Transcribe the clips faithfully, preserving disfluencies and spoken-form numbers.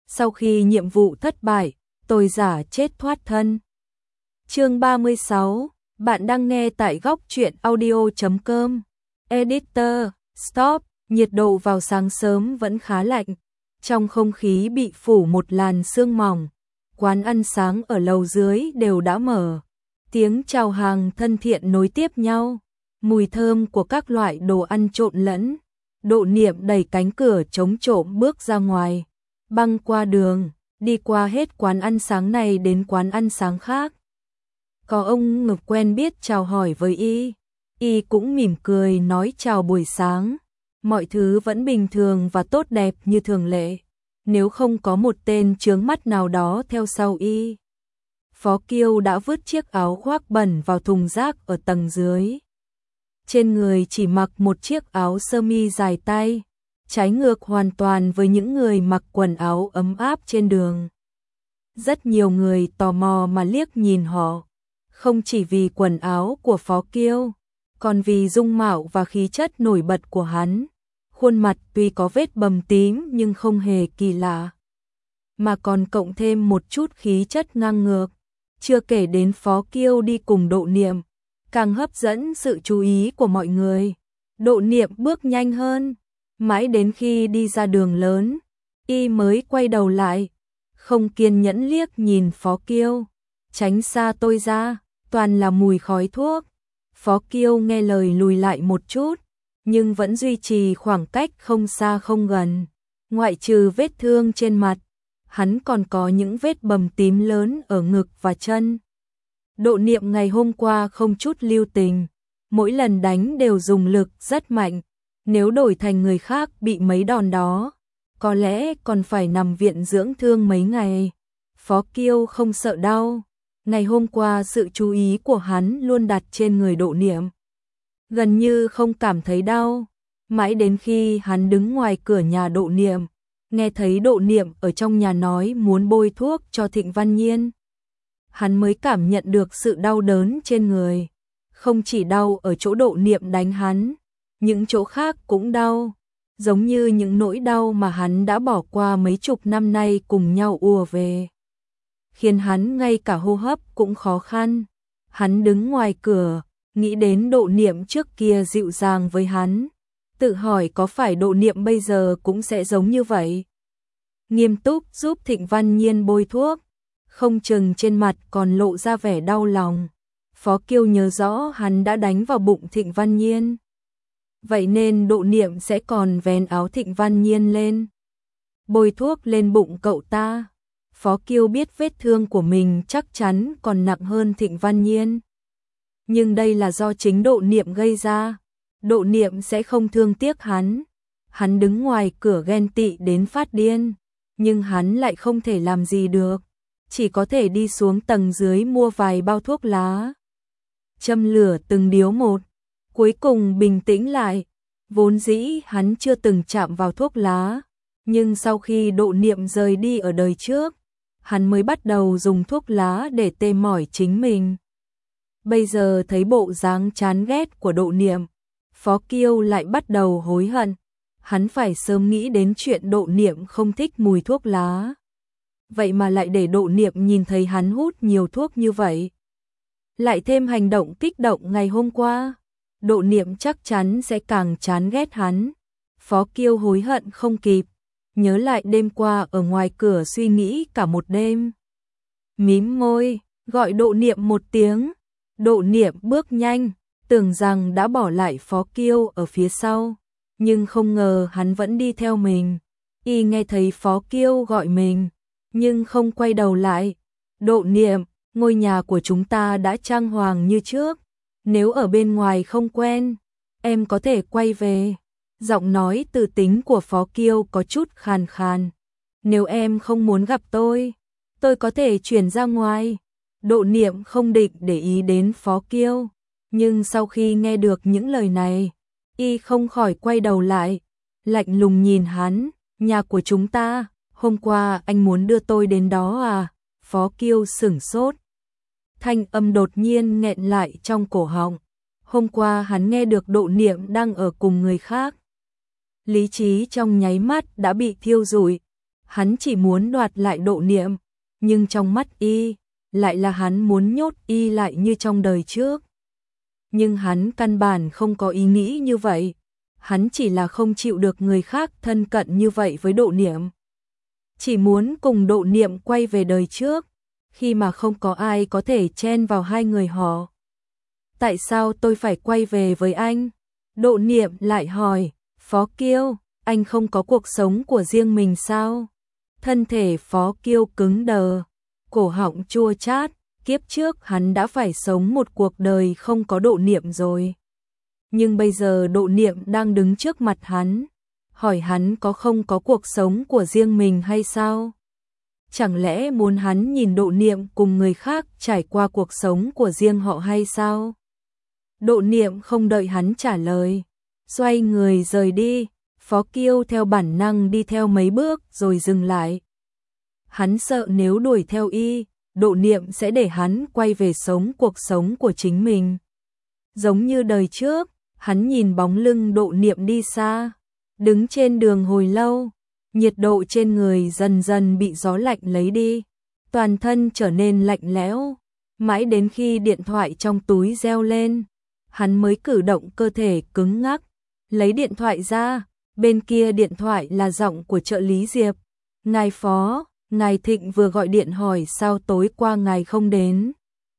Sau khi nhiệm vụ thất bại, tôi giả chết thoát thân. Chương ba mươi sáu, bạn đang nghe tại góc truyện audio chấm com. Editor, stop, nhiệt độ vào sáng sớm vẫn khá lạnh. Trong không khí bị phủ một làn sương mỏng. Quán ăn sáng ở lầu dưới đều đã mở. Tiếng chào hàng thân thiện nối tiếp nhau. Mùi thơm của các loại đồ ăn trộn lẫn. Độ Niệm đẩy cánh cửa chống trộm bước ra ngoài. Băng qua đường, đi qua hết quán ăn sáng này đến quán ăn sáng khác. Có ông ngực quen biết chào hỏi với y. Y cũng mỉm cười nói chào buổi sáng. Mọi thứ vẫn bình thường và tốt đẹp như thường lệ. Nếu không có một tên chướng mắt nào đó theo sau y. Phó Kiêu đã vứt chiếc áo khoác bẩn vào thùng rác ở tầng dưới. Trên người chỉ mặc một chiếc áo sơ mi dài tay, trái ngược hoàn toàn với những người mặc quần áo ấm áp trên đường. Rất nhiều người tò mò mà liếc nhìn họ, không chỉ vì quần áo của Phó Kiêu, còn vì dung mạo và khí chất nổi bật của hắn. Khuôn mặt tuy có vết bầm tím nhưng không hề kỳ lạ, mà còn cộng thêm một chút khí chất ngang ngược. Chưa kể đến Phó Kiêu đi cùng Độ Niệm, càng hấp dẫn sự chú ý của mọi người. Độ Niệm bước nhanh hơn, mãi đến khi đi ra đường lớn, y mới quay đầu lại, không kiên nhẫn liếc nhìn Phó Kiêu. Tránh xa tôi ra, toàn là mùi khói thuốc. Phó Kiêu nghe lời lùi lại một chút, nhưng vẫn duy trì khoảng cách không xa không gần. Ngoại trừ vết thương trên mặt, hắn còn có những vết bầm tím lớn ở ngực và chân. Độ Niệm ngày hôm qua không chút lưu tình, mỗi lần đánh đều dùng lực rất mạnh. Nếu đổi thành người khác bị mấy đòn đó, có lẽ còn phải nằm viện dưỡng thương mấy ngày. Phó Kiêu không sợ đau. Ngày hôm qua sự chú ý của hắn luôn đặt trên người Độ Niệm, gần như không cảm thấy đau. Mãi đến khi hắn đứng ngoài cửa nhà Độ Niệm, nghe thấy Độ Niệm ở trong nhà nói muốn bôi thuốc cho Thịnh Văn Nhiên, hắn mới cảm nhận được sự đau đớn trên người. Không chỉ đau ở chỗ Độ Niệm đánh hắn, những chỗ khác cũng đau, giống như những nỗi đau mà hắn đã bỏ qua mấy chục năm nay cùng nhau ùa về, khiến hắn ngay cả hô hấp cũng khó khăn. Hắn đứng ngoài cửa, nghĩ đến Độ Niệm trước kia dịu dàng với hắn, tự hỏi có phải Độ Niệm bây giờ cũng sẽ giống như vậy. Nghiêm túc giúp Thịnh Văn Nhiên bôi thuốc, không chừng trên mặt còn lộ ra vẻ đau lòng. Phó Kiêu nhớ rõ hắn đã đánh vào bụng Thịnh Văn Nhiên, vậy nên Độ Niệm sẽ còn vén áo Thịnh Văn Nhiên lên, bôi thuốc lên bụng cậu ta. Phó Kiêu biết vết thương của mình chắc chắn còn nặng hơn Thịnh Văn Nhiên, nhưng đây là do chính Độ Niệm gây ra. Độ Niệm sẽ không thương tiếc hắn. Hắn đứng ngoài cửa ghen tị đến phát điên, nhưng hắn lại không thể làm gì được, chỉ có thể đi xuống tầng dưới mua vài bao thuốc lá, châm lửa từng điếu một, cuối cùng bình tĩnh lại. Vốn dĩ hắn chưa từng chạm vào thuốc lá, nhưng sau khi Độ Niệm rời đi ở đời trước, hắn mới bắt đầu dùng thuốc lá để tê mỏi chính mình. Bây giờ thấy bộ dáng chán ghét của Độ Niệm, Phó Kiêu lại bắt đầu hối hận. Hắn phải sớm nghĩ đến chuyện Độ Niệm không thích mùi thuốc lá, vậy mà lại để Độ Niệm nhìn thấy hắn hút nhiều thuốc như vậy. Lại thêm hành động kích động ngày hôm qua, Độ Niệm chắc chắn sẽ càng chán ghét hắn. Phó Kiêu hối hận không kịp, nhớ lại đêm qua ở ngoài cửa suy nghĩ cả một đêm. Mím môi, gọi Độ Niệm một tiếng. Độ Niệm bước nhanh, tưởng rằng đã bỏ lại Phó Kiêu ở phía sau, nhưng không ngờ hắn vẫn đi theo mình. Y nghe thấy Phó Kiêu gọi mình, nhưng không quay đầu lại. Độ Niệm, ngôi nhà của chúng ta đã trang hoàng như trước, nếu ở bên ngoài không quen, em có thể quay về. Giọng nói từ tính của Phó Kiêu có chút khàn khàn. Nếu em không muốn gặp tôi, tôi có thể chuyển ra ngoài. Độ Niệm không định để ý đến Phó Kiêu, nhưng sau khi nghe được những lời này, y không khỏi quay đầu lại, lạnh lùng nhìn hắn. Nhà của chúng ta, hôm qua anh muốn đưa tôi đến đó à? Phó Kiêu sửng sốt, thanh âm đột nhiên nghẹn lại trong cổ họng. Hôm qua hắn nghe được Độ Niệm đang ở cùng người khác, lý trí trong nháy mắt đã bị thiêu rụi. hắn chỉ muốn đoạt lại Độ Niệm, nhưng trong mắt y, lại là hắn muốn nhốt y lại như trong đời trước. Nhưng hắn căn bản không có ý nghĩ như vậy, hắn chỉ là không chịu được người khác thân cận như vậy với Độ Niệm. Chỉ muốn cùng Độ Niệm quay về đời trước, khi mà không có ai có thể chen vào hai người họ. Tại sao tôi phải quay về với anh? Độ Niệm lại hỏi, Phó Kiêu, anh không có cuộc sống của riêng mình sao? Thân thể Phó Kiêu cứng đờ, cổ họng chua chát, kiếp trước hắn đã phải sống một cuộc đời không có Độ Niệm rồi. Nhưng bây giờ Độ Niệm đang đứng trước mặt hắn, hỏi hắn có không có cuộc sống của riêng mình hay sao? Chẳng lẽ muốn hắn nhìn Độ Niệm cùng người khác trải qua cuộc sống của riêng họ hay sao? Độ Niệm không đợi hắn trả lời, xoay người rời đi. Phó Kiêu theo bản năng đi theo mấy bước rồi dừng lại. Hắn sợ nếu đuổi theo y, Độ Niệm sẽ để hắn quay về sống cuộc sống của chính mình. Giống như đời trước, hắn nhìn bóng lưng Độ Niệm đi xa, đứng trên đường hồi lâu, nhiệt độ trên người dần dần bị gió lạnh lấy đi, toàn thân trở nên lạnh lẽo, mãi đến khi điện thoại trong túi reo lên, hắn mới cử động cơ thể cứng ngắc, lấy điện thoại ra. Bên kia điện thoại là giọng của trợ lý Diệp. Ngài Phó, ngài Thịnh vừa gọi điện hỏi sao tối qua ngài không đến.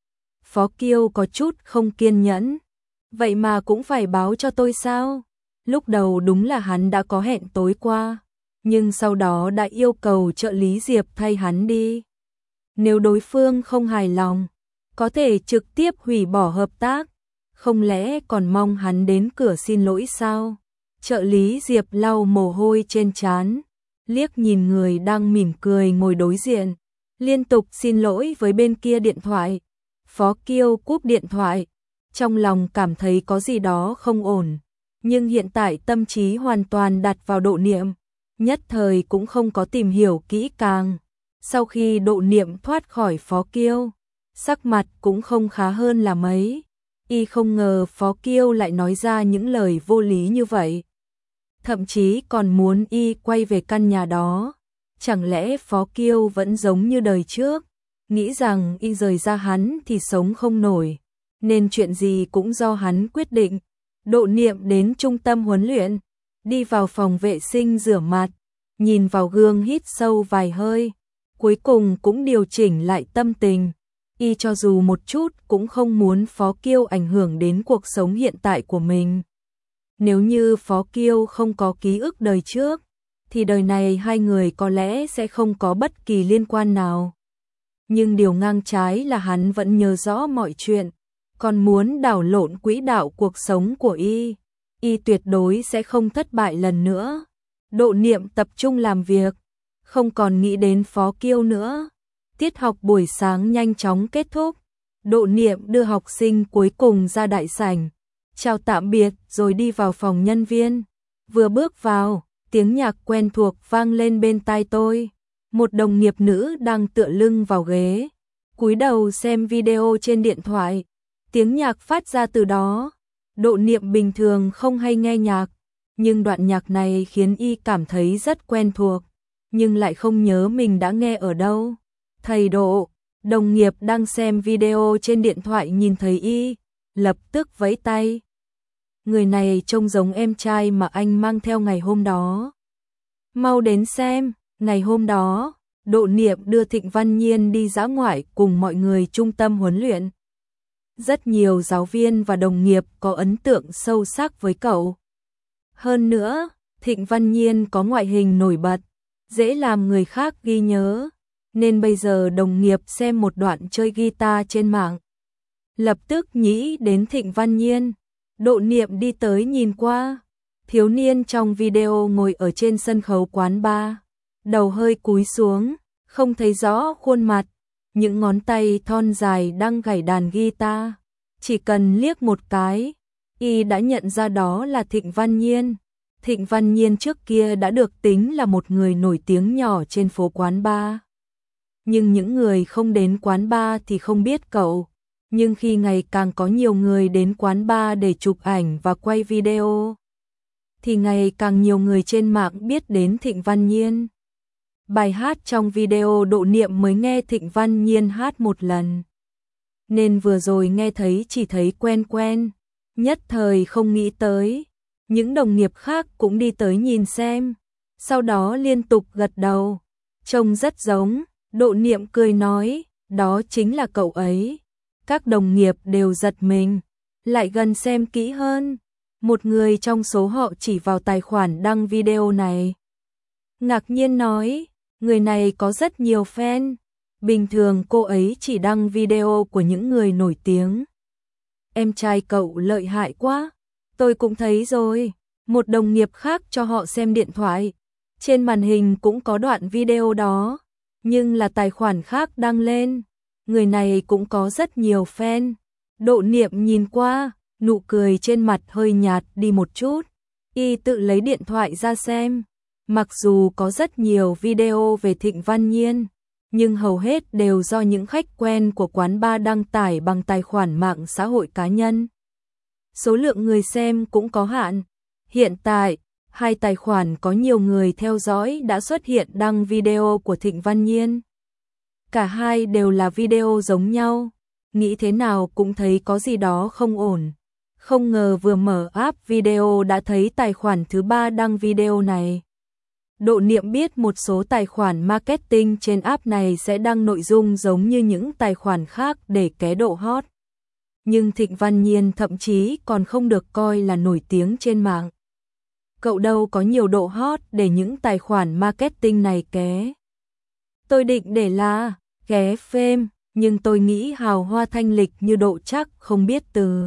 Phó Kiêu có chút không kiên nhẫn. Vậy mà cũng phải báo cho tôi sao? Lúc đầu đúng là hắn đã có hẹn tối qua, nhưng sau đó đã yêu cầu trợ lý Diệp thay hắn đi. Nếu đối phương không hài lòng, có thể trực tiếp hủy bỏ hợp tác, không lẽ còn mong hắn đến cửa xin lỗi sao? Trợ lý Diệp lau mồ hôi trên trán, liếc nhìn người đang mỉm cười ngồi đối diện, liên tục xin lỗi với bên kia điện thoại. Phó Kiêu cúp điện thoại, trong lòng cảm thấy có gì đó không ổn, nhưng hiện tại tâm trí hoàn toàn đặt vào Độ Niệm, nhất thời cũng không có tìm hiểu kỹ càng. Sau khi Độ Niệm thoát khỏi Phó Kiêu, sắc mặt cũng không khá hơn là mấy. Y không ngờ Phó Kiêu lại nói ra những lời vô lý như vậy. Thậm chí còn muốn y quay về căn nhà đó. Chẳng lẽ Phó Kiêu vẫn giống như đời trước, nghĩ rằng y rời ra hắn thì sống không nổi, nên chuyện gì cũng do hắn quyết định. Độ Niệm đến trung tâm huấn luyện, đi vào phòng vệ sinh rửa mặt, nhìn vào gương hít sâu vài hơi, cuối cùng cũng điều chỉnh lại tâm tình. Y cho dù một chút cũng không muốn Phó Kiêu ảnh hưởng đến cuộc sống hiện tại của mình. Nếu như Phó Kiêu không có ký ức đời trước, thì đời này hai người có lẽ sẽ không có bất kỳ liên quan nào. Nhưng điều ngang trái là hắn vẫn nhớ rõ mọi chuyện, còn muốn đảo lộn quỹ đạo cuộc sống của y. Y tuyệt đối sẽ không thất bại lần nữa. Độ Niệm tập trung làm việc, không còn nghĩ đến Phó Kiêu nữa. Tiết học buổi sáng nhanh chóng kết thúc. Độ Niệm đưa học sinh cuối cùng ra đại sảnh, chào tạm biệt rồi đi vào phòng nhân viên. Vừa bước vào, tiếng nhạc quen thuộc vang lên bên tai tôi. Một đồng nghiệp nữ đang tựa lưng vào ghế, cúi đầu xem video trên điện thoại. Tiếng nhạc phát ra từ đó. Độ Niệm bình thường không hay nghe nhạc, nhưng đoạn nhạc này khiến y cảm thấy rất quen thuộc, nhưng lại không nhớ mình đã nghe ở đâu. Thầy Độ, đồng nghiệp đang xem video trên điện thoại nhìn thấy y, lập tức vẫy tay. Người này trông giống em trai mà anh mang theo ngày hôm đó. Mau đến xem. Ngày hôm đó, Độ Niệm đưa Thịnh Văn Nhiên đi dã ngoại cùng mọi người trung tâm huấn luyện. Rất nhiều giáo viên và đồng nghiệp có ấn tượng sâu sắc với cậu. Hơn nữa, Thịnh Văn Nhiên có ngoại hình nổi bật, dễ làm người khác ghi nhớ, nên bây giờ đồng nghiệp xem một đoạn chơi guitar trên mạng, lập tức nghĩ đến Thịnh Văn Nhiên. Độ Niệm đi tới nhìn qua, thiếu niên trong video ngồi ở trên sân khấu quán bar, đầu hơi cúi xuống, không thấy rõ khuôn mặt, những ngón tay thon dài đang gảy đàn guitar, chỉ cần liếc một cái, y đã nhận ra đó là Thịnh Văn Nhiên. Thịnh Văn Nhiên trước kia đã được tính là một người nổi tiếng nhỏ trên phố quán bar. Nhưng những người không đến quán bar thì không biết cậu, nhưng khi ngày càng có nhiều người đến quán bar để chụp ảnh và quay video, thì ngày càng nhiều người trên mạng biết đến Thịnh Văn Nhiên. Bài hát trong video Độ Niệm mới nghe Thịnh Văn Nhiên hát một lần, nên vừa rồi nghe thấy chỉ thấy quen quen, nhất thời không nghĩ tới. Những đồng nghiệp khác cũng đi tới nhìn xem, sau đó liên tục gật đầu, trông rất giống. Độ Niệm cười nói, đó chính là cậu ấy. Các đồng nghiệp đều giật mình, lại gần xem kỹ hơn. Một người trong số họ chỉ vào tài khoản đăng video này, ngạc nhiên nói, người này có rất nhiều fan, bình thường cô ấy chỉ đăng video của những người nổi tiếng. Em trai cậu lợi hại quá, tôi cũng thấy rồi. Một đồng nghiệp khác cho họ xem điện thoại, trên màn hình cũng có đoạn video đó, nhưng là tài khoản khác đăng lên. Người này cũng có rất nhiều fan. Độ Niệm nhìn qua, nụ cười trên mặt hơi nhạt đi một chút. Y tự lấy điện thoại ra xem. Mặc dù có rất nhiều video về Thịnh Văn Nhiên, nhưng hầu hết đều do những khách quen của quán bar đăng tải bằng tài khoản mạng xã hội cá nhân. Số lượng người xem cũng có hạn. Hiện tại, hai tài khoản có nhiều người theo dõi đã xuất hiện đăng video của Thịnh Văn Nhiên. Cả hai đều là video giống nhau, nghĩ thế nào cũng thấy có gì đó không ổn. Không ngờ vừa mở app video đã thấy tài khoản thứ ba đăng video này. Độ Niệm biết một số tài khoản marketing trên app này sẽ đăng nội dung giống như những tài khoản khác để ké độ hot. Nhưng Thịnh Văn Nhiên thậm chí còn không được coi là nổi tiếng trên mạng. Cậu đâu có nhiều độ hot để những tài khoản marketing này ké. Tôi định để là ké fame, nhưng tôi nghĩ hào hoa thanh lịch như Độ chắc không biết từ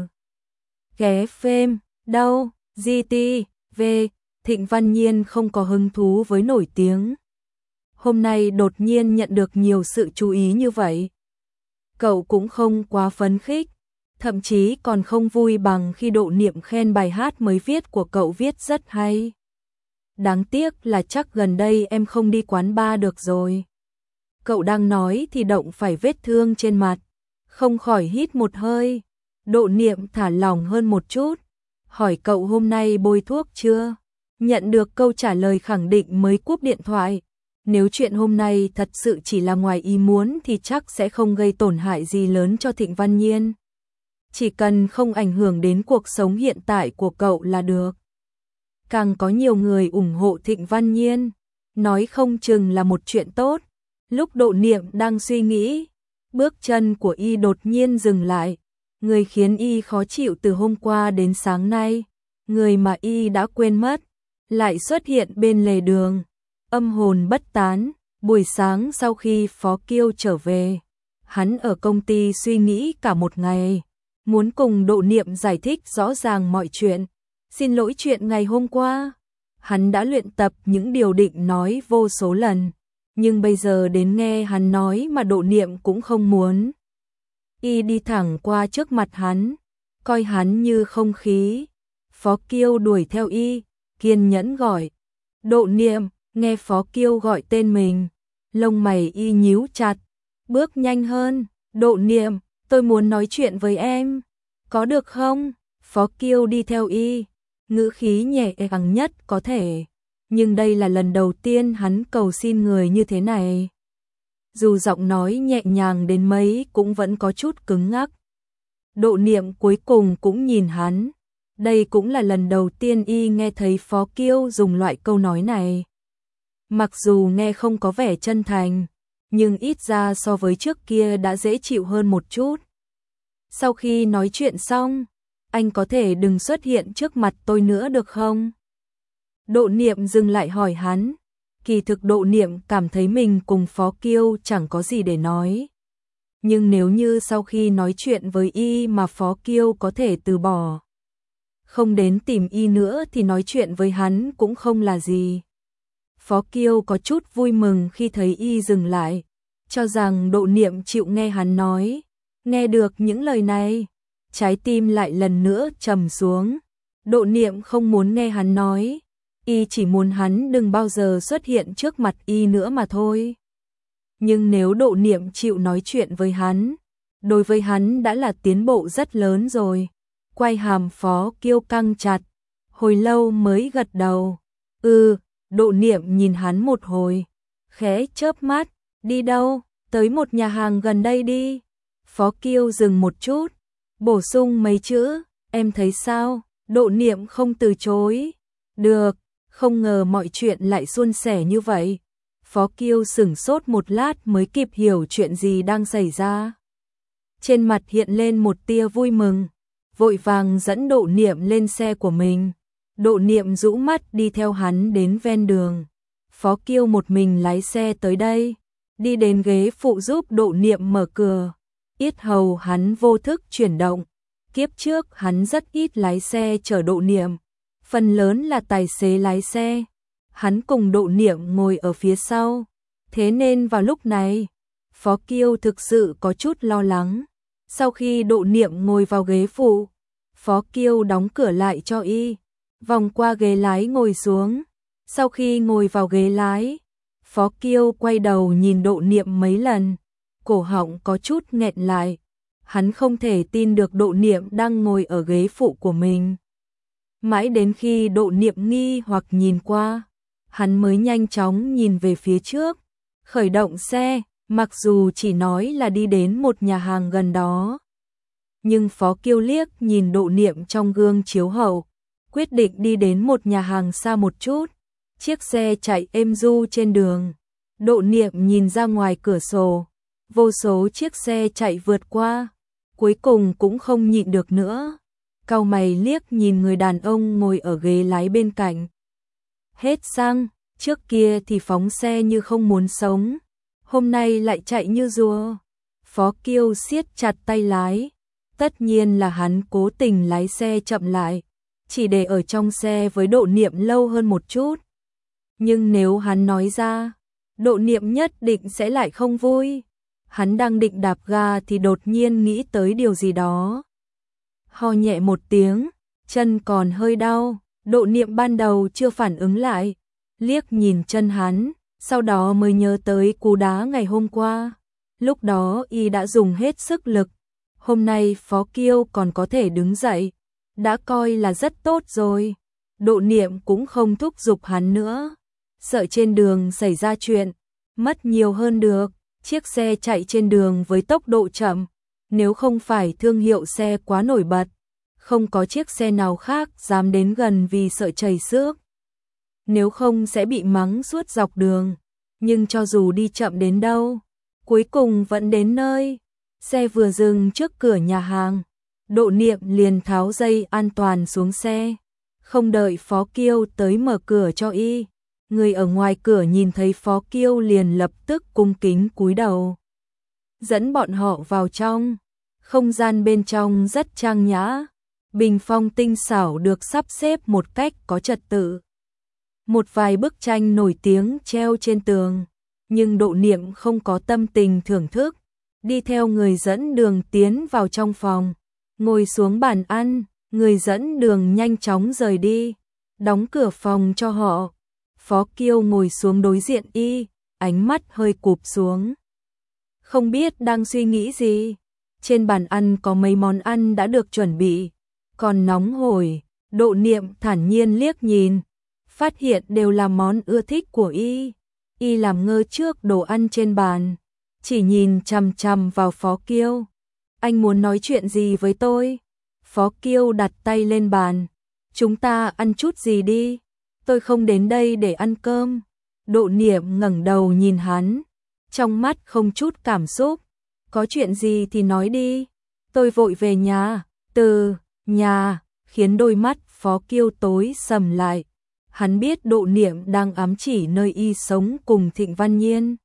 ké fame đâu. giê tê vê, Thịnh Văn Nhiên không có hứng thú với nổi tiếng. Hôm nay đột nhiên nhận được nhiều sự chú ý như vậy, cậu cũng không quá phấn khích, thậm chí còn không vui bằng khi Độ Niệm khen bài hát mới viết của cậu viết rất hay. Đáng tiếc là chắc gần đây em không đi quán bar được rồi. Cậu đang nói thì động phải vết thương trên mặt, không khỏi hít một hơi. Độ Niệm thả lỏng hơn một chút, hỏi cậu hôm nay bôi thuốc chưa? Nhận được câu trả lời khẳng định mới cúp điện thoại. Nếu chuyện hôm nay thật sự chỉ là ngoài ý muốn thì chắc sẽ không gây tổn hại gì lớn cho Thịnh Văn Nhiên. Chỉ cần không ảnh hưởng đến cuộc sống hiện tại của cậu là được. Càng có nhiều người ủng hộ Thịnh Văn Nhiên, nói không chừng là một chuyện tốt. Lúc Độ Niệm đang suy nghĩ, bước chân của y đột nhiên dừng lại. Người khiến y khó chịu từ hôm qua đến sáng nay, người mà y đã quên mất, lại xuất hiện bên lề đường. Âm hồn bất tán. Buổi sáng sau khi Phó Kiêu trở về, hắn ở công ty suy nghĩ cả một ngày, muốn cùng Độ Niệm giải thích rõ ràng mọi chuyện. Xin lỗi chuyện ngày hôm qua. Hắn đã luyện tập những điều định nói vô số lần, nhưng bây giờ đến nghe hắn nói mà Độ Niệm cũng không muốn. Y đi thẳng qua trước mặt hắn, coi hắn như không khí. Phó Kiêu đuổi theo y, kiên nhẫn gọi. Độ Niệm, nghe Phó Kiêu gọi tên mình, lông mày y nhíu chặt, bước nhanh hơn. Độ Niệm, tôi muốn nói chuyện với em, có được không? Phó Kiêu đi theo y, ngữ khí nhẹ nhàng nhất có thể, nhưng đây là lần đầu tiên hắn cầu xin người như thế này. Dù giọng nói nhẹ nhàng đến mấy cũng vẫn có chút cứng ngắc. Độ Niệm cuối cùng cũng nhìn hắn. Đây cũng là lần đầu tiên y nghe thấy Phó Kiêu dùng loại câu nói này. Mặc dù nghe không có vẻ chân thành, nhưng ít ra so với trước kia đã dễ chịu hơn một chút. Sau khi nói chuyện xong, anh có thể đừng xuất hiện trước mặt tôi nữa được không? Độ Niệm dừng lại hỏi hắn. Kỳ thực Độ Niệm cảm thấy mình cùng Phó Kiêu chẳng có gì để nói. Nhưng nếu như sau khi nói chuyện với y mà Phó Kiêu có thể từ bỏ, không đến tìm y nữa thì nói chuyện với hắn cũng không là gì. Phó Kiêu có chút vui mừng khi thấy y dừng lại, cho rằng Độ Niệm chịu nghe hắn nói. Nghe được những lời này, trái tim lại lần nữa trầm xuống. Độ Niệm không muốn nghe hắn nói, y chỉ muốn hắn đừng bao giờ xuất hiện trước mặt y nữa mà thôi. Nhưng nếu Độ Niệm chịu nói chuyện với hắn, đối với hắn đã là tiến bộ rất lớn rồi. Quay hàm Phó Kiêu căng chặt, hồi lâu mới gật đầu. Ừ. Độ Niệm nhìn hắn một hồi, khẽ chớp mắt, đi đâu, tới một nhà hàng gần đây đi. Phó Kiêu dừng một chút, bổ sung mấy chữ, em thấy sao, Độ Niệm không từ chối. Được, không ngờ mọi chuyện lại suôn sẻ như vậy. Phó Kiêu sửng sốt một lát mới kịp hiểu chuyện gì đang xảy ra. Trên mặt hiện lên một tia vui mừng, vội vàng dẫn Độ Niệm lên xe của mình. Độ Niệm rũ mắt đi theo hắn đến ven đường. Phó Kiêu một mình lái xe tới đây, đi đến ghế phụ giúp Độ Niệm mở cửa. Yết hầu hắn vô thức chuyển động. Kiếp trước hắn rất ít lái xe chở Độ Niệm, phần lớn là tài xế lái xe. Hắn cùng Độ Niệm ngồi ở phía sau. Thế nên vào lúc này, Phó Kiêu thực sự có chút lo lắng. Sau khi Độ Niệm ngồi vào ghế phụ, Phó Kiêu đóng cửa lại cho y, vòng qua ghế lái ngồi xuống. Sau khi ngồi vào ghế lái, Phó Kiêu quay đầu nhìn Độ Niệm mấy lần, cổ họng có chút nghẹn lại. Hắn không thể tin được Độ Niệm đang ngồi ở ghế phụ của mình. Mãi đến khi Độ Niệm nghi hoặc nhìn qua, hắn mới nhanh chóng nhìn về phía trước, khởi động xe, mặc dù chỉ nói là đi đến một nhà hàng gần đó. Nhưng Phó Kiêu liếc nhìn Độ Niệm trong gương chiếu hậu, quyết định đi đến một nhà hàng xa một chút. Chiếc xe chạy êm du trên đường. Độ Niệm nhìn ra ngoài cửa sổ, vô số chiếc xe chạy vượt qua, cuối cùng cũng không nhịn được nữa. Cau mày liếc nhìn người đàn ông ngồi ở ghế lái bên cạnh. Hết xăng, trước kia thì phóng xe như không muốn sống, hôm nay lại chạy như rùa. Phó Kiêu siết chặt tay lái, tất nhiên là hắn cố tình lái xe chậm lại, chỉ để ở trong xe với Độ Niệm lâu hơn một chút. Nhưng nếu hắn nói ra, Độ Niệm nhất định sẽ lại không vui. Hắn đang định đạp ga thì đột nhiên nghĩ tới điều gì đó. Ho nhẹ một tiếng, chân còn hơi đau. Độ Niệm ban đầu chưa phản ứng lại, liếc nhìn chân hắn, sau đó mới nhớ tới cú đá ngày hôm qua. Lúc đó y đã dùng hết sức lực, hôm nay Phó Kiêu còn có thể đứng dậy, đã coi là rất tốt rồi. Độ Niệm cũng không thúc giục hắn nữa, sợ trên đường xảy ra chuyện, mất nhiều hơn được. Chiếc xe chạy trên đường với tốc độ chậm, nếu không phải thương hiệu xe quá nổi bật, không có chiếc xe nào khác dám đến gần vì sợ chảy xước. Nếu không sẽ bị mắng suốt dọc đường, nhưng cho dù đi chậm đến đâu, cuối cùng vẫn đến nơi. Xe vừa dừng trước cửa nhà hàng, Độ Niệm liền tháo dây an toàn xuống xe, không đợi Phó Kiêu tới mở cửa cho y. Người ở ngoài cửa nhìn thấy Phó Kiêu liền lập tức cung kính cúi đầu, dẫn bọn họ vào trong. Không gian bên trong rất trang nhã, bình phong tinh xảo được sắp xếp một cách có trật tự. Một vài bức tranh nổi tiếng treo trên tường, nhưng Độ Niệm không có tâm tình thưởng thức, đi theo người dẫn đường tiến vào trong phòng, ngồi xuống bàn ăn. Người dẫn đường nhanh chóng rời đi, đóng cửa phòng cho họ. Phó Kiêu ngồi xuống đối diện y, ánh mắt hơi cụp xuống. Không biết đang suy nghĩ gì. Trên bàn ăn có mấy món ăn đã được chuẩn bị, còn nóng hổi. Độ Niệm thản nhiên liếc nhìn, phát hiện đều là món ưa thích của y. Y làm ngơ trước đồ ăn trên bàn, chỉ nhìn chằm chằm vào Phó Kiêu. Anh muốn nói chuyện gì với tôi? Phó Kiêu đặt tay lên bàn. Chúng ta ăn chút gì đi, tôi không đến đây để ăn cơm. Độ Niệm ngẩng đầu nhìn hắn, trong mắt không chút cảm xúc. Có chuyện gì thì nói đi, tôi vội về nhà. Từ nhà khiến đôi mắt Phó Kiêu tối sầm lại. Hắn biết Độ Niệm đang ám chỉ nơi y sống cùng Thịnh Văn Nhiên.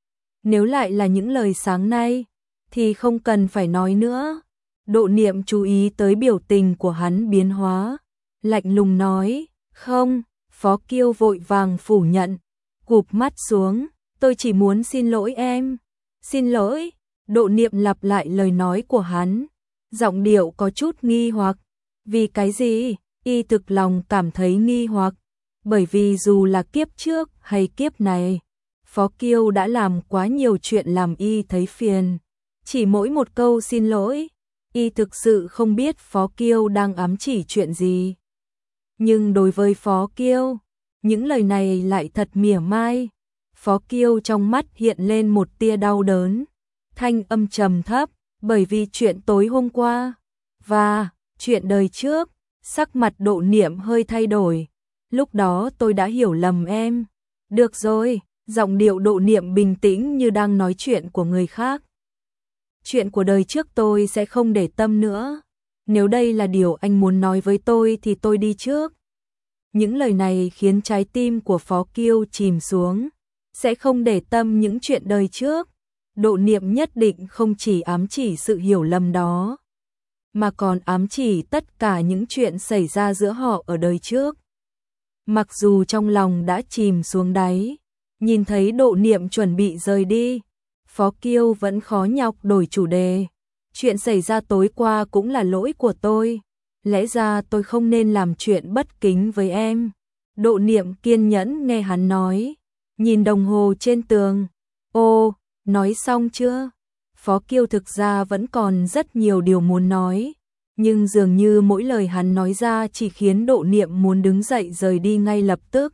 Nếu lại là những lời sáng nay thì không cần phải nói nữa. Độ Niệm chú ý tới biểu tình của hắn biến hóa, lạnh lùng nói, không. Phó Kiêu vội vàng phủ nhận, cụp mắt xuống, tôi chỉ muốn xin lỗi em. Xin lỗi? Độ Niệm lặp lại lời nói của hắn, giọng điệu có chút nghi hoặc. Vì cái gì? Y thực lòng cảm thấy nghi hoặc, bởi vì dù là kiếp trước hay kiếp này, Phó Kiêu đã làm quá nhiều chuyện làm y thấy phiền. Chỉ mỗi một câu xin lỗi, y thực sự không biết Phó Kiêu đang ám chỉ chuyện gì. Nhưng đối với Phó Kiêu, những lời này lại thật mỉa mai. Phó Kiêu trong mắt hiện lên một tia đau đớn, thanh âm trầm thấp, bởi vì chuyện tối hôm qua và chuyện đời trước. Sắc mặt Độ Niệm hơi thay đổi, lúc đó tôi đã hiểu lầm em. Được rồi, giọng điệu Độ Niệm bình tĩnh như đang nói chuyện của người khác. Chuyện của đời trước tôi sẽ không để tâm nữa. Nếu đây là điều anh muốn nói với tôi thì tôi đi trước. Những lời này khiến trái tim của Phó Kiêu chìm xuống. Sẽ không để tâm những chuyện đời trước. Độ Niệm nhất định không chỉ ám chỉ sự hiểu lầm đó, mà còn ám chỉ tất cả những chuyện xảy ra giữa họ ở đời trước. Mặc dù trong lòng đã chìm xuống đáy, nhìn thấy Độ Niệm chuẩn bị rời đi, Phó Kiêu vẫn khó nhọc đổi chủ đề. Chuyện xảy ra tối qua cũng là lỗi của tôi. Lẽ ra tôi không nên làm chuyện bất kính với em. Độ Niệm kiên nhẫn nghe hắn nói, nhìn đồng hồ trên tường. Ô, nói xong chưa? Phó Kiêu thực ra vẫn còn rất nhiều điều muốn nói, nhưng dường như mỗi lời hắn nói ra chỉ khiến Độ Niệm muốn đứng dậy rời đi ngay lập tức.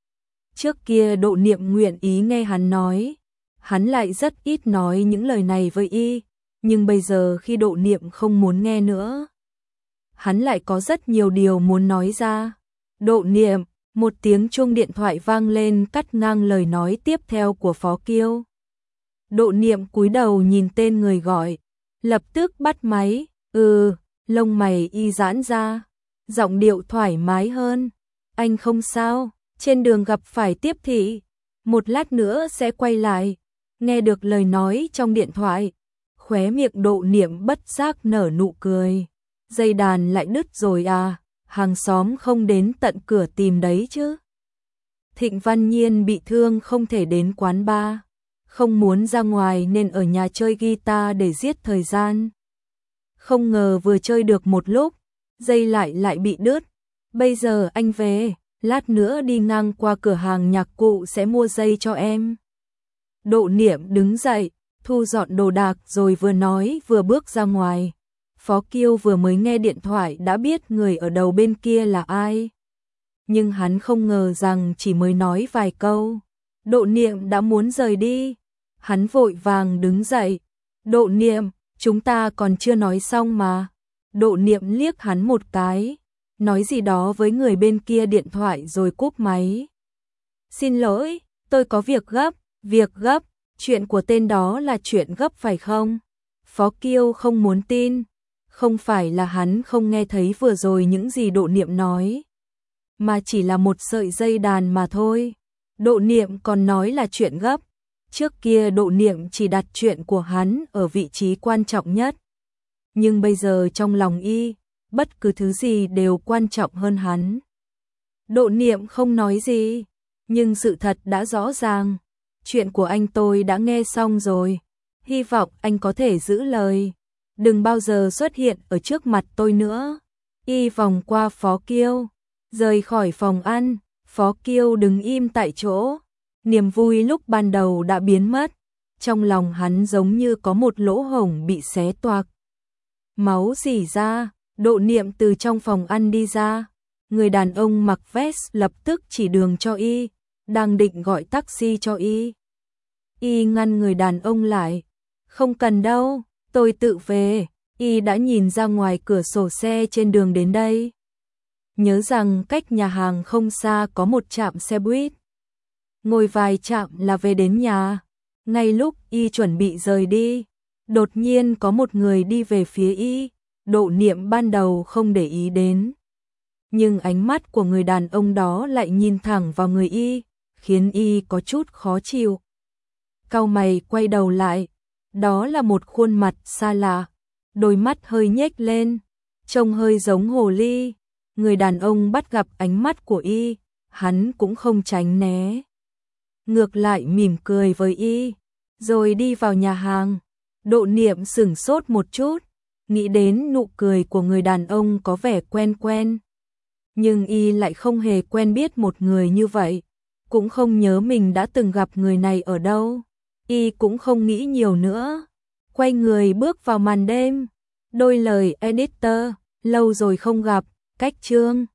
Trước kia Độ Niệm nguyện ý nghe hắn nói, hắn lại rất ít nói những lời này với y, nhưng bây giờ khi Độ Niệm không muốn nghe nữa, hắn lại có rất nhiều điều muốn nói ra. Độ Niệm, một tiếng chuông điện thoại vang lên cắt ngang lời nói tiếp theo của Phó Kiêu. Độ Niệm cúi đầu nhìn tên người gọi, lập tức bắt máy. Ừ, lông mày y giãn ra, giọng điệu thoải mái hơn. Anh không sao, trên đường gặp phải tiếp thị, một lát nữa sẽ quay lại. Nghe được lời nói trong điện thoại, khóe miệng Độ Niệm bất giác nở nụ cười. Dây đàn lại đứt rồi à, hàng xóm không đến tận cửa tìm đấy chứ. Thịnh Văn Nhiên bị thương không thể đến quán bar, không muốn ra ngoài nên ở nhà chơi guitar để giết thời gian. Không ngờ vừa chơi được một lúc, dây lại lại bị đứt. Bây giờ anh về, lát nữa đi ngang qua cửa hàng nhạc cụ sẽ mua dây cho em. Độ Niệm đứng dậy, thu dọn đồ đạc rồi vừa nói vừa bước ra ngoài. Phó Kiêu vừa mới nghe điện thoại đã biết người ở đầu bên kia là ai. Nhưng hắn không ngờ rằng chỉ mới nói vài câu, Độ Niệm đã muốn rời đi. Hắn vội vàng đứng dậy. Độ Niệm, chúng ta còn chưa nói xong mà. Độ Niệm liếc hắn một cái, nói gì đó với người bên kia điện thoại rồi cúp máy. Xin lỗi, tôi có việc gấp. Việc gấp? Chuyện của tên đó là chuyện gấp phải không? Phó Kiêu không muốn tin. Không phải là hắn không nghe thấy vừa rồi những gì Độ Niệm nói, mà chỉ là một sợi dây đàn mà thôi. Độ Niệm còn nói là chuyện gấp. Trước kia Độ Niệm chỉ đặt chuyện của hắn ở vị trí quan trọng nhất. Nhưng bây giờ trong lòng y, bất cứ thứ gì đều quan trọng hơn hắn. Độ Niệm không nói gì, nhưng sự thật đã rõ ràng. Chuyện của anh tôi đã nghe xong rồi. Hy vọng anh có thể giữ lời. Đừng bao giờ xuất hiện ở trước mặt tôi nữa. Y vòng qua Phó Kiêu, rời khỏi phòng ăn. Phó Kiêu đứng im tại chỗ. Niềm vui lúc ban đầu đã biến mất. Trong lòng hắn giống như có một lỗ hổng bị xé toạc. Máu rỉ ra. Độ Niệm từ trong phòng ăn đi ra. Người đàn ông mặc vest lập tức chỉ đường cho y, đang định gọi taxi cho y. Y ngăn người đàn ông lại. Không cần đâu, tôi tự về. Y đã nhìn ra ngoài cửa sổ xe trên đường đến đây. Nhớ rằng cách nhà hàng không xa có một trạm xe buýt. Ngồi vài trạm là về đến nhà. Ngay lúc y chuẩn bị rời đi, đột nhiên có một người đi về phía y. Độ Niệm ban đầu không để ý đến, nhưng ánh mắt của người đàn ông đó lại nhìn thẳng vào người y, khiến y có chút khó chịu. Cau mày quay đầu lại, đó là một khuôn mặt xa lạ, đôi mắt hơi nhếch lên, trông hơi giống hồ ly. Người đàn ông bắt gặp ánh mắt của y, hắn cũng không tránh né, ngược lại mỉm cười với y, rồi đi vào nhà hàng. Độ Niệm sửng sốt một chút, nghĩ đến nụ cười của người đàn ông có vẻ quen quen. Nhưng y lại không hề quen biết một người như vậy, cũng không nhớ mình đã từng gặp người này ở đâu. Y cũng không nghĩ nhiều nữa, quay người bước vào màn đêm. Đôi lời editor, lâu rồi không gặp, cách chương.